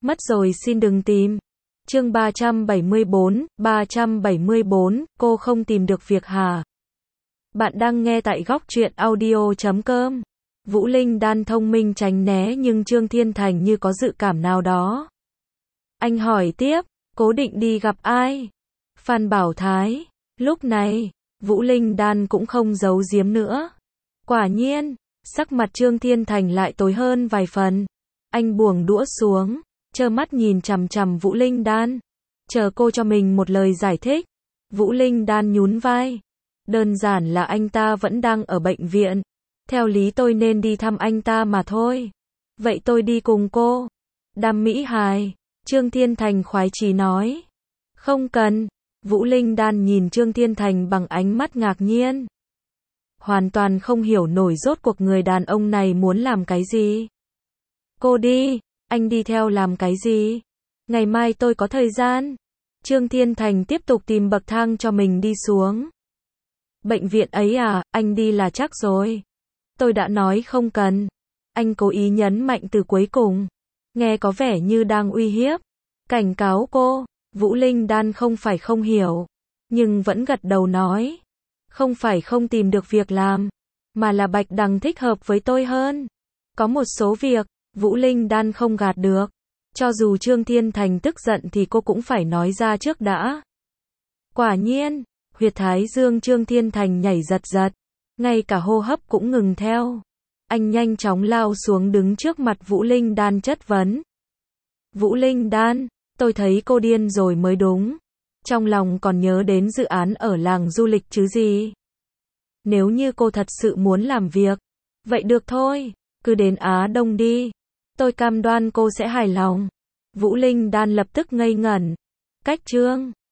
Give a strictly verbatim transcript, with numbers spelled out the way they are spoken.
Mất rồi xin đừng tìm. Chương ba trăm bảy mươi bốn, ba trăm bảy mươi bốn, cô không tìm được việc hả? Bạn đang nghe tại góc truyện audio chấm com. Vũ Linh Đan thông minh tránh né nhưng Trương Thiên Thành như có dự cảm nào đó. Anh hỏi tiếp, cố định đi gặp ai? Phan Bảo Thái. Lúc này, Vũ Linh Đan cũng không giấu giếm nữa. Quả nhiên, sắc mặt Trương Thiên Thành lại tối hơn vài phần. Anh buông đũa xuống, trơ mắt nhìn chằm chằm Vũ Linh Đan, chờ cô cho mình một lời giải thích. Vũ Linh Đan nhún vai. Đơn giản là anh ta vẫn đang ở bệnh viện. Theo lý tôi nên đi thăm anh ta mà thôi. Vậy tôi đi cùng cô. Đam mỹ hài. Trương Thiên Thành khoái chí nói. Không cần. Vũ Linh Đan nhìn Trương Thiên Thành bằng ánh mắt ngạc nhiên. Hoàn toàn không hiểu nổi rốt cuộc người đàn ông này muốn làm cái gì. Cô đi. Anh đi theo làm cái gì? Ngày mai tôi có thời gian. Trương Thiên Thành tiếp tục tìm bậc thang cho mình đi xuống. Bệnh viện ấy à, anh đi là chắc rồi. Tôi đã nói không cần. Anh cố ý nhấn mạnh từ cuối cùng. Nghe có vẻ như đang uy hiếp. Cảnh cáo cô. Vũ Linh Đan không phải không hiểu. Nhưng vẫn gật đầu nói. Không phải không tìm được việc làm. Mà là Bạch Đằng thích hợp với tôi hơn. Có một số việc, Vũ Linh Đan không gạt được. Cho dù Trương Thiên Thành tức giận thì cô cũng phải nói ra trước đã. Quả nhiên, huyệt thái dương Trương Thiên Thành nhảy giật giật. Ngay cả hô hấp cũng ngừng theo. Anh nhanh chóng lao xuống đứng trước mặt Vũ Linh Đan chất vấn. Vũ Linh Đan, tôi thấy cô điên rồi mới đúng. Trong lòng còn nhớ đến dự án ở làng du lịch chứ gì. Nếu như cô thật sự muốn làm việc, vậy được thôi, cứ đến Á Đông đi. Tôi cam đoan cô sẽ hài lòng. Vũ Linh Đan lập tức ngây ngẩn. Cách Trương